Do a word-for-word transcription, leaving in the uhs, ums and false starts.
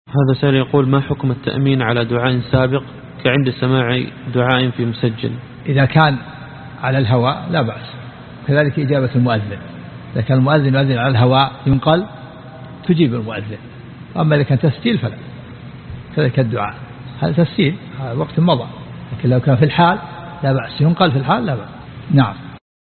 هذا سائل يقول: ما حكم التأمين على دعاء سابق كعند سماع دعاء في مسجل؟ إذا كان على الهواء لا بأس، كذلك إجابة المؤذن، إذا كان المؤذن يؤذن على الهواء ينقل تجيب المؤذن، أما إذا كان تسجيل فلا. كذلك الدعاء هذا تسجيل، هذا وقت مضى، لكن لو كان في الحال لا بأس، ينقل في الحال لا بأس. نعم.